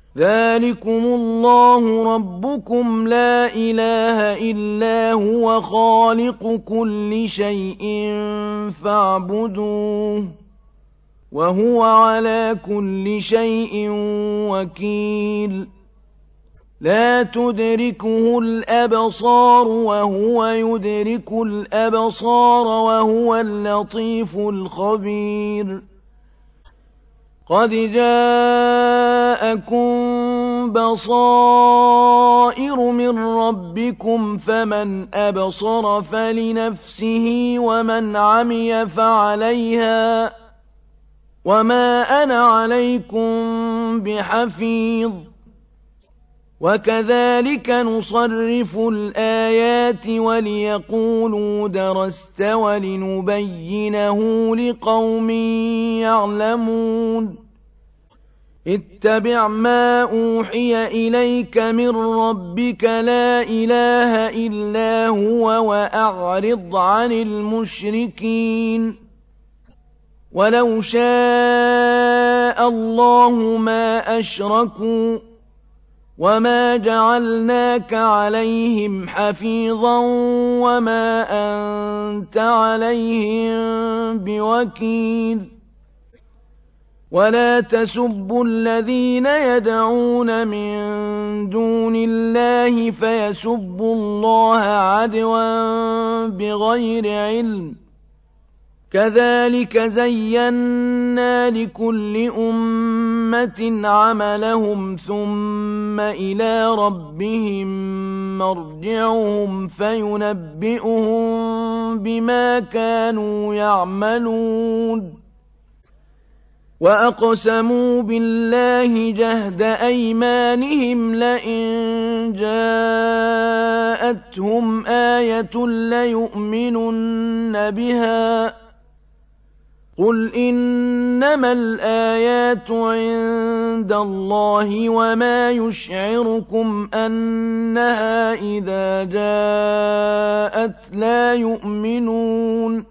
ذلكم الله ربكم لا إله إلا هو خالق كل شيء فاعبدوه وهو على كل شيء وكيل لا تدركه الأبصار وهو يدرك الأبصار وهو اللطيف الخبير قد جاءكم بصائر من ربكم فمن أبصر فلنفسه ومن عمي فعليها وما أنا عليكم بحفيظ وكذلك نصرف الآيات وليقولوا درست ولنبينه لقوم يعلمون اتبع ما أوحي إليك من ربك لا إله إلا هو وأعرض عن المشركين ولو شاء الله ما أشركوا وما جعلناك عليهم حفيظا وما أنت عليهم بوكيل ولا تسبوا الذين يدعون من دون الله فيسبوا الله عدوا بغير علم كذلك زينا لكل أمة عملهم ثم إلى ربهم مرجعهم فينبئهم بما كانوا يعملون وأقسموا بالله جهد أيمانهم لئن جاءتهم آية ليؤمنن بها قل إنما الآيات عند الله وما يشعركم أنها إذا جاءت لا يؤمنون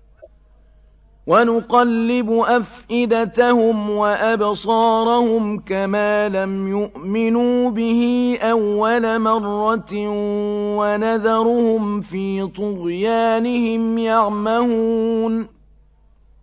ونقلب أفئدتهم وأبصارهم كما لم يؤمنوا به أول مرة ونذرهم في طغيانهم يعمهون